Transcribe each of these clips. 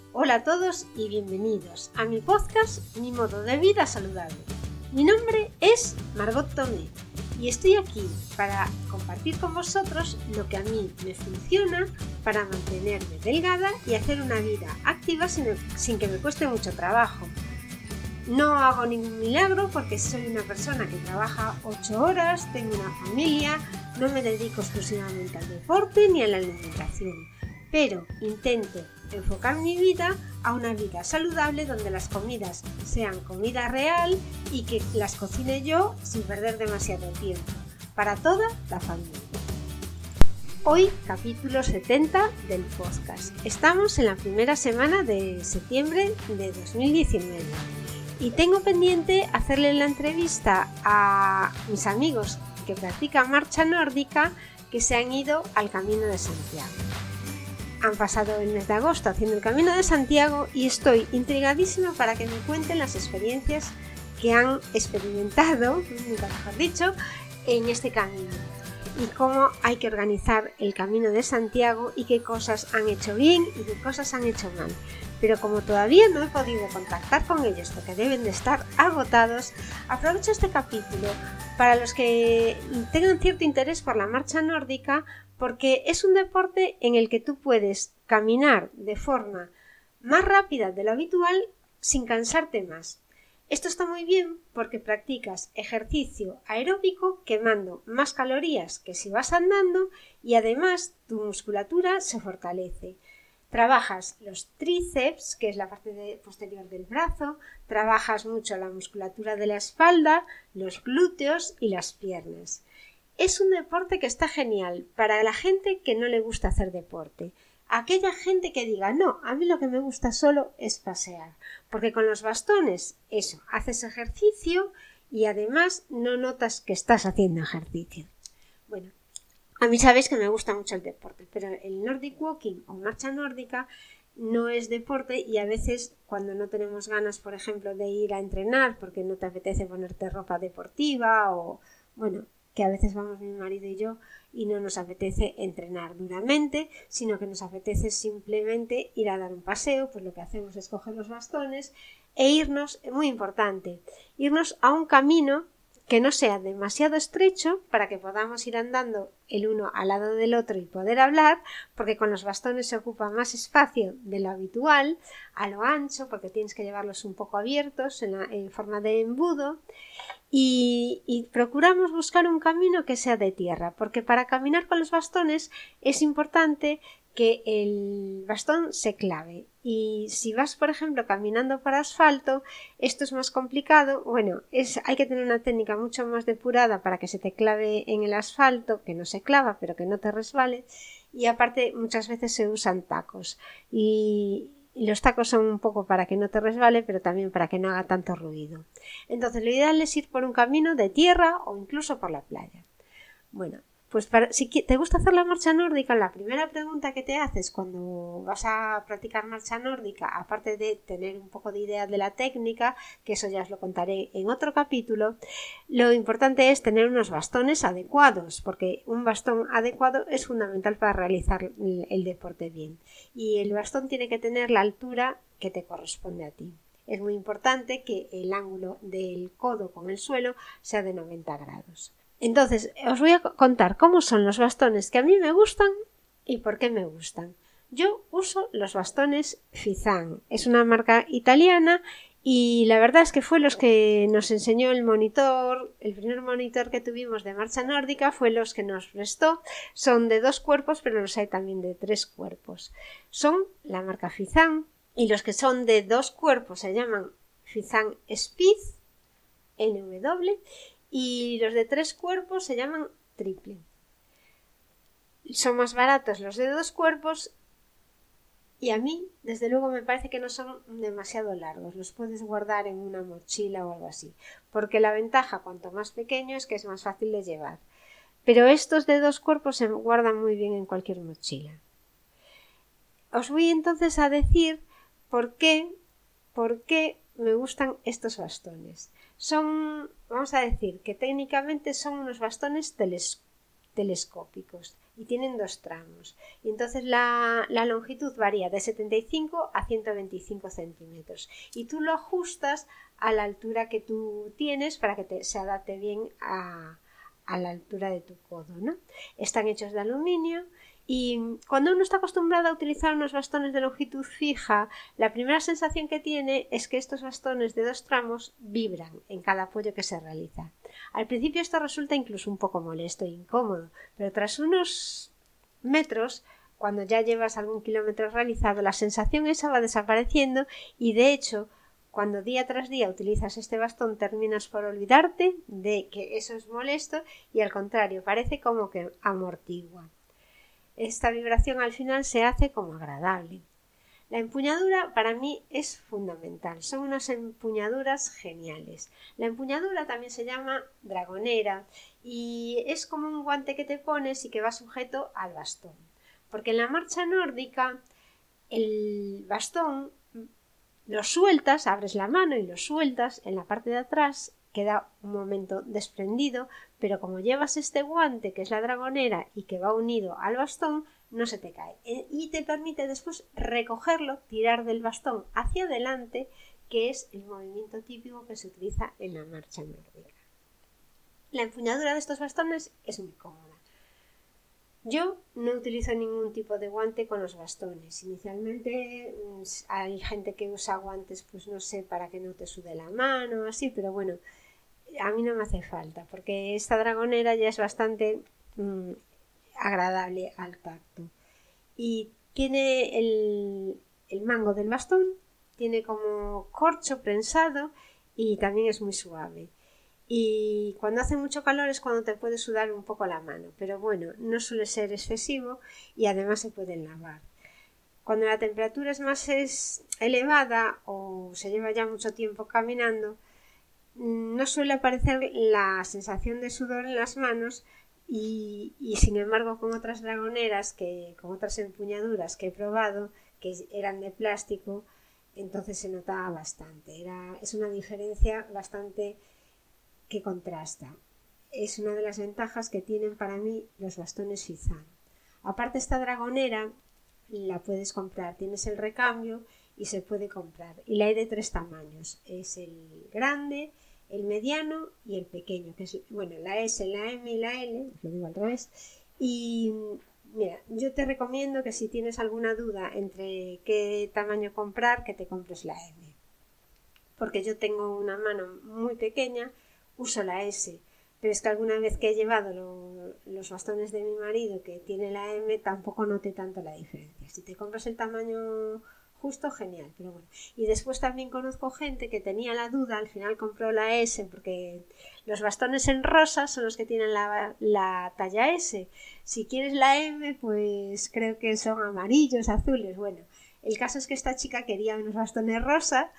Hola a todos y bienvenidos a mi podcast Mi modo de vida saludable. Mi nombre es Margot Tomé y estoy aquí para compartir con vosotros lo que a mí me funciona para mantenerme delgada y hacer una vida activa sin que me cueste mucho trabajo. No hago ningún milagro porque soy una persona que trabaja 8 horas, tengo una familia, no me dedico exclusivamente al deporte ni a la alimentación, pero intento enfocar mi vida a una vida saludable donde las comidas sean comida real y que las cocine yo sin perder demasiado tiempo, para toda la familia. Hoy capítulo 70 del podcast. Estamos en la primera semana de septiembre de 2019 y tengo pendiente hacerle la entrevista a mis amigos que practican marcha nórdica que se han ido al Camino de Santiago. Han pasado el mes de agosto haciendo el Camino de Santiago y estoy intrigadísima para que me cuenten las experiencias que han experimentado, nunca mejor dicho, en este camino y cómo hay que organizar el Camino de Santiago y qué cosas han hecho bien y qué cosas han hecho mal. Pero como todavía no he podido contactar con ellos porque deben de estar agotados, aprovecho este capítulo para los que tengan cierto interés por la marcha nórdica, porque es un deporte en el que tú puedes caminar de forma más rápida de lo habitual sin cansarte más. Esto está muy bien porque practicas ejercicio aeróbico quemando más calorías que si vas andando y además tu musculatura se fortalece. Trabajas los tríceps, que es la parte posterior del brazo, trabajas mucho la musculatura de la espalda, los glúteos y las piernas. Es un deporte que está genial para la gente que no le gusta hacer deporte. Aquella gente que diga, no, a mí lo que me gusta solo es pasear, porque con los bastones, eso, haces ejercicio y además no notas que estás haciendo ejercicio. Bueno, a mí sabéis que me gusta mucho el deporte, pero el Nordic Walking o marcha nórdica no es deporte y a veces cuando no tenemos ganas, por ejemplo, de ir a entrenar porque no te apetece ponerte ropa deportiva o, bueno, que a veces vamos mi marido y yo y no nos apetece entrenar duramente, sino que nos apetece simplemente ir a dar un paseo, pues lo que hacemos es coger los bastones e irnos, muy importante, irnos a un camino que no sea demasiado estrecho para que podamos ir andando el uno al lado del otro y poder hablar, porque con los bastones se ocupa más espacio de lo habitual, a lo ancho, porque tienes que llevarlos un poco abiertos en forma de embudo. Y procuramos buscar un camino que sea de tierra, porque para caminar con los bastones es importante que el bastón se clave y si vas, por ejemplo, caminando por asfalto, esto es más complicado. Bueno, hay que tener una técnica mucho más depurada para que se te clave en el asfalto, que no se clava, pero que no te resbale, y aparte muchas veces se usan tacos y los tacos son un poco para que no te resbale, pero también para que no haga tanto ruido. Entonces lo ideal es ir por un camino de tierra o incluso por la playa. Bueno, pues si te gusta hacer la marcha nórdica, la primera pregunta que te haces cuando vas a practicar marcha nórdica, aparte de tener un poco de idea de la técnica, que eso ya os lo contaré en otro capítulo, lo importante es tener unos bastones adecuados, porque un bastón adecuado es fundamental para realizar el deporte bien. Y el bastón tiene que tener la altura que te corresponde a ti. Es muy importante que el ángulo del codo con el suelo sea de 90 grados. Entonces, os voy a contar cómo son los bastones que a mí me gustan y por qué me gustan. Yo uso los bastones Fizan, es una marca italiana y la verdad es que fue los que nos enseñó el primer monitor que tuvimos de marcha nórdica fue los que nos prestó. Son de 2 cuerpos, pero los hay también de 3 cuerpos. Son la marca Fizan y los que son de 2 cuerpos se llaman Fizan Speed, NW, y los de 3 cuerpos se llaman triple. Son más baratos los de 2 cuerpos y a mí, desde luego, me parece que no son demasiado largos. Los puedes guardar en una mochila o algo así, porque la ventaja, cuanto más pequeño, es que es más fácil de llevar. Pero estos de 2 cuerpos se guardan muy bien en cualquier mochila. Os voy entonces a decir por qué me gustan estos bastones. Vamos a decir que técnicamente son unos bastones telescópicos y tienen 2 tramos. Y entonces la longitud varía de 75 a 125 centímetros. Y tú lo ajustas a la altura que tú tienes para que se adapte bien a la altura de tu codo, ¿no? Están hechos de aluminio. Y cuando uno está acostumbrado a utilizar unos bastones de longitud fija, la primera sensación que tiene es que estos bastones de 2 tramos vibran en cada apoyo que se realiza. Al principio esto resulta incluso un poco molesto e incómodo, pero tras unos metros, cuando ya llevas algún kilómetro realizado, la sensación esa va desapareciendo y de hecho, cuando día tras día utilizas este bastón terminas por olvidarte de que eso es molesto y al contrario, parece como que amortigua. Esta vibración al final se hace como agradable. La empuñadura para mí es fundamental, son unas empuñaduras geniales. La empuñadura también se llama dragonera y es como un guante que te pones y que va sujeto al bastón. Porque en la marcha nórdica el bastón lo sueltas, abres la mano y lo sueltas en la parte de atrás, queda un momento desprendido, pero como llevas este guante que es la dragonera y que va unido al bastón, no se te cae y te permite después recogerlo, tirar del bastón hacia adelante, que es el movimiento típico que se utiliza en la marcha nórdica. La empuñadura de estos bastones es muy cómoda. Yo no utilizo ningún tipo de guante con los bastones. Inicialmente hay gente que usa guantes, pues no sé, para que no te sude la mano, así, pero bueno, a mí no me hace falta, porque esta dragonera ya es bastante agradable al tacto. Y tiene el mango del bastón, tiene como corcho prensado y también es muy suave. Y cuando hace mucho calor es cuando te puede sudar un poco la mano, pero bueno, no suele ser excesivo y además se pueden lavar. Cuando la temperatura es más elevada o se lleva ya mucho tiempo caminando, no suele aparecer la sensación de sudor en las manos y sin embargo con otras dragoneras, con otras empuñaduras que he probado, que eran de plástico, entonces se notaba bastante. Es una diferencia bastante que contrasta. Es una de las ventajas que tienen para mí los bastones Fizan. Aparte, esta dragonera la puedes comprar, tienes el recambio y se puede comprar. Y la hay de 3 tamaños, es el grande, el mediano y el pequeño, que es, bueno, la S, la M y la L, os lo digo al revés. Y mira, yo te recomiendo que si tienes alguna duda entre qué tamaño comprar, que te compres la M. Porque yo tengo una mano muy pequeña, uso la S, pero es que alguna vez que he llevado los bastones de mi marido que tiene la M tampoco noté tanto la diferencia. Si te compras el tamaño justo, genial, pero bueno. Y después también conozco gente que tenía la duda, al final compró la S porque los bastones en rosa son los que tienen la talla S. Si quieres la M, pues creo que son amarillos, azules, bueno. El caso es que esta chica quería unos bastones rosa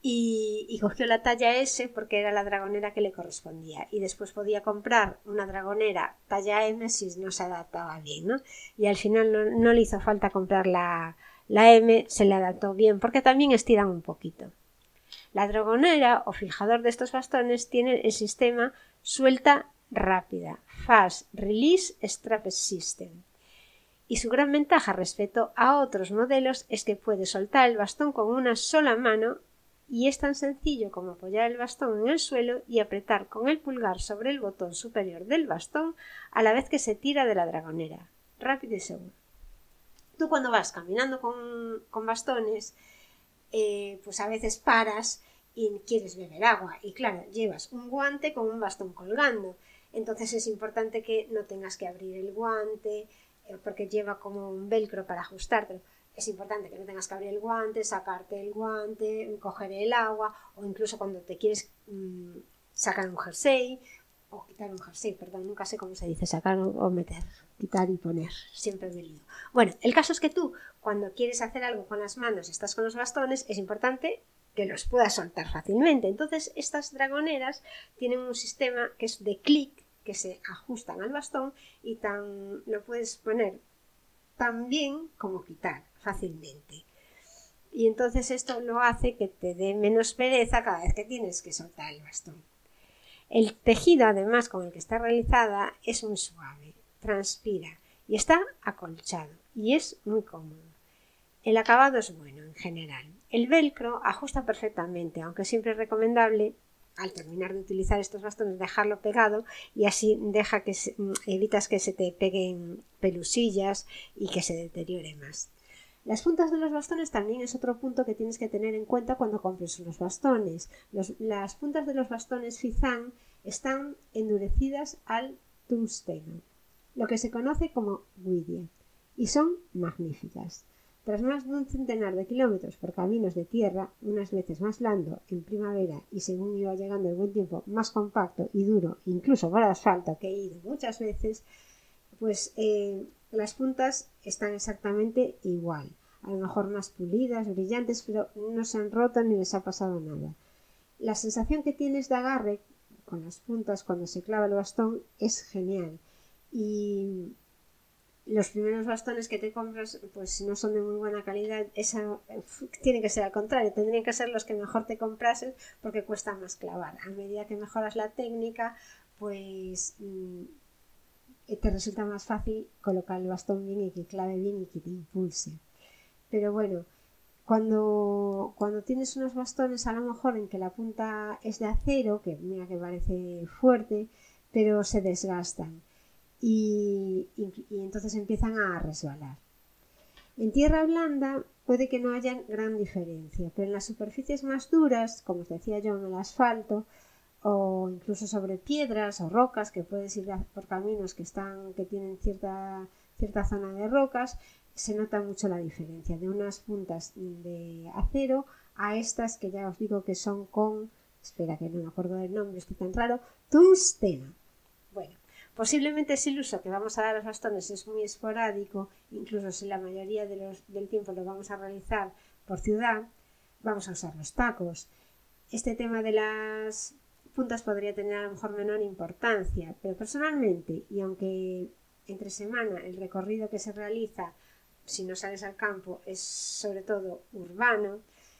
y cogió la talla S porque era la dragonera que le correspondía y después podía comprar una dragonera talla M si no se adaptaba bien, ¿no? Y al final no le hizo falta comprar la M, se le adaptó bien porque también estiran un poquito. La dragonera o fijador de estos bastones tiene el sistema suelta rápida, Fast Release Strap System. Y su gran ventaja respecto a otros modelos es que puede soltar el bastón con una sola mano y es tan sencillo como apoyar el bastón en el suelo y apretar con el pulgar sobre el botón superior del bastón a la vez que se tira de la dragonera. Rápido y seguro. Tú cuando vas caminando con bastones, pues a veces paras y quieres beber agua y claro, llevas un guante con un bastón colgando. Entonces es importante que no tengas que abrir el guante porque lleva como un velcro para ajustártelo. Es importante que no tengas que abrir el guante, sacarte el guante, coger el agua o incluso cuando te quieres sacar un jersey o quitar un jersey, perdón, nunca sé cómo se dice, sacar o meter, quitar y poner, siempre me lío. Bueno, el caso es que tú cuando quieres hacer algo con las manos, estás con los bastones, es importante que los puedas soltar fácilmente. Entonces estas dragoneras tienen un sistema que es de clic, que se ajustan al bastón y lo puedes poner tan bien como quitar fácilmente. Y entonces esto lo hace que te dé menos pereza cada vez que tienes que soltar el bastón. El tejido, además, con el que está realizada es muy suave, transpira y está acolchado y es muy cómodo. El acabado es bueno en general. El velcro ajusta perfectamente, aunque siempre es recomendable al terminar de utilizar estos bastones dejarlo pegado y así evitas que se te peguen pelusillas y que se deteriore más. Las puntas de los bastones también es otro punto que tienes que tener en cuenta cuando compres unos bastones. Las puntas de los bastones Fizan están endurecidas al tungsteno, lo que se conoce como Goodyear, y son magníficas. Tras más de un centenar de kilómetros por caminos de tierra, unas veces más blando en primavera y según iba llegando el buen tiempo más compacto y duro, incluso por asfalto, que he ido muchas veces, pues las puntas están exactamente igual. A lo mejor más pulidas, brillantes, pero no se han roto ni les ha pasado nada. La sensación que tienes de agarre con las puntas cuando se clava el bastón es genial. Y los primeros bastones que te compras, pues si no son de muy buena calidad, tiene que ser al contrario, tendrían que ser los que mejor te comprases porque cuesta más clavar. A medida que mejoras la técnica, pues te resulta más fácil colocar el bastón bien y que clave bien y que te impulse. Pero bueno, cuando tienes unos bastones a lo mejor en que la punta es de acero, que mira que parece fuerte, pero se desgastan. Y entonces empiezan a resbalar. En tierra blanda puede que no haya gran diferencia, pero en las superficies más duras, como os decía yo, en el asfalto, o incluso sobre piedras o rocas, que puedes ir por caminos que tienen cierta zona de rocas, se nota mucho la diferencia de unas puntas de acero a estas que ya os digo que son espera que no me acuerdo del nombre, estoy tan raro, tungsteno. Bueno, posiblemente si el uso que vamos a dar a los bastones es muy esporádico, incluso si la mayoría del tiempo lo vamos a realizar por ciudad, vamos a usar los tacos. Este tema de las puntas podría tener a lo mejor menor importancia, pero personalmente, y aunque entre semana el recorrido que se realiza si no sales al campo es sobre todo urbano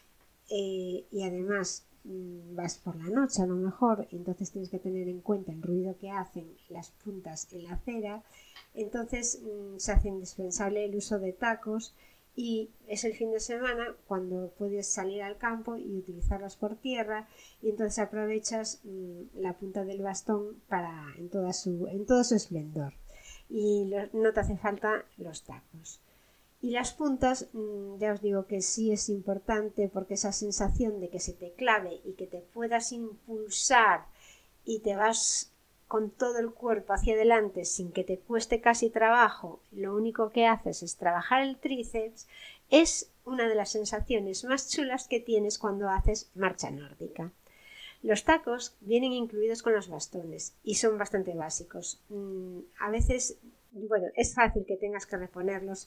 y además vas por la noche a lo mejor, entonces tienes que tener en cuenta el ruido que hacen las puntas en la acera, entonces se hace indispensable el uso de tacos y es el fin de semana cuando puedes salir al campo y utilizarlas por tierra y entonces aprovechas la punta del bastón en todo su esplendor y no te hace falta los tacos. Y las puntas, ya os digo que sí es importante porque esa sensación de que se te clave y que te puedas impulsar y te vas con todo el cuerpo hacia adelante sin que te cueste casi trabajo, lo único que haces es trabajar el tríceps, es una de las sensaciones más chulas que tienes cuando haces marcha nórdica. Los tacos vienen incluidos con los bastones y son bastante básicos. A veces, bueno, es fácil que tengas que reponerlos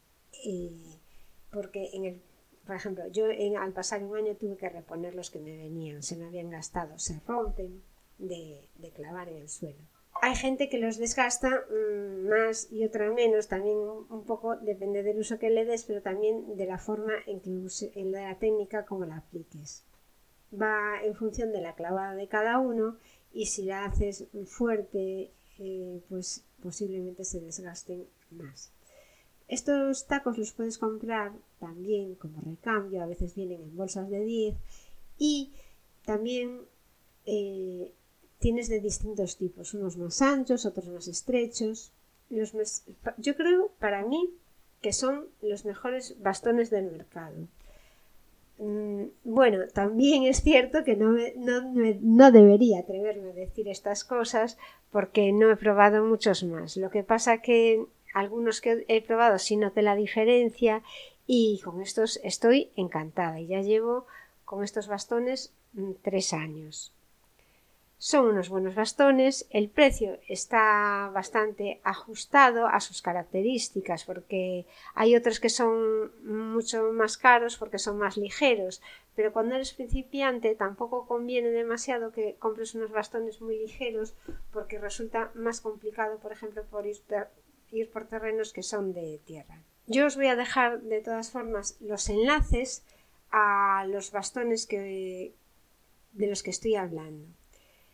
porque por ejemplo, yo al pasar un año tuve que reponer los que me venían, se me habían gastado, se rompen de clavar en el suelo. Hay gente que los desgasta más y otra menos, también un poco depende del uso que le des, pero también de la forma en la técnica como la apliques. Va en función de la clavada de cada uno y si la haces fuerte, pues posiblemente se desgasten más. Estos tacos los puedes comprar también como recambio, a veces vienen en bolsas de 10 y también tienes de distintos tipos, unos más anchos, otros más estrechos. Yo creo para mí que son los mejores bastones del mercado. Bueno, también es cierto que no debería atreverme a decir estas cosas porque no he probado muchos más. Lo que pasa que algunos que he probado sí noté la diferencia y con estos estoy encantada y ya llevo con estos bastones 3 años. Son unos buenos bastones, el precio está bastante ajustado a sus características porque hay otros que son mucho más caros porque son más ligeros, pero cuando eres principiante tampoco conviene demasiado que compres unos bastones muy ligeros porque resulta más complicado, por ejemplo, ir por terrenos que son de tierra. Yo os voy a dejar de todas formas los enlaces a los bastones de los que estoy hablando.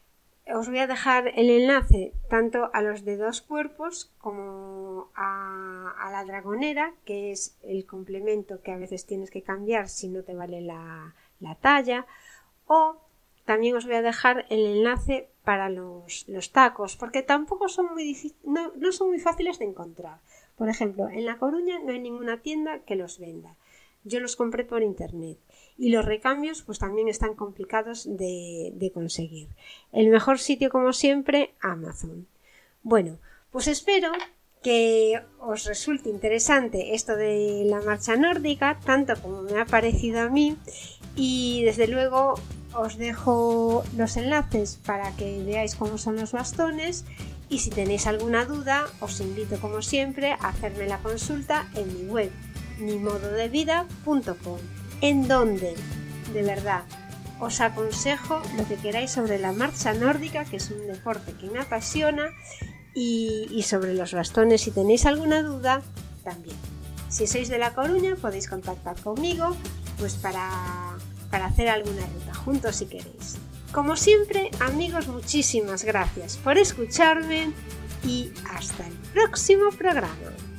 Os voy a dejar el enlace tanto a los de 2 cuerpos como a la dragonera, que es el complemento que a veces tienes que cambiar si no te vale la talla, o también os voy a dejar el enlace para los tacos, porque tampoco son no son muy fáciles de encontrar. Por ejemplo, en La Coruña no hay ninguna tienda que los venda. Yo los compré por internet y los recambios pues también están complicados de conseguir. El mejor sitio, como siempre, Amazon. Bueno, pues espero que os resulte interesante esto de la marcha nórdica, tanto como me ha parecido a mí, y desde luego os dejo los enlaces para que veáis cómo son los bastones, y si tenéis alguna duda os invito como siempre a hacerme la consulta en mi web mimododevida.com, en donde de verdad os aconsejo lo que queráis sobre la marcha nórdica, que es un deporte que me apasiona, y sobre los bastones. Si tenéis alguna duda también. Si sois de La Coruña podéis contactar conmigo pues para hacer alguna ruta juntos si queréis. Como siempre, amigos, muchísimas gracias por escucharme y hasta el próximo programa.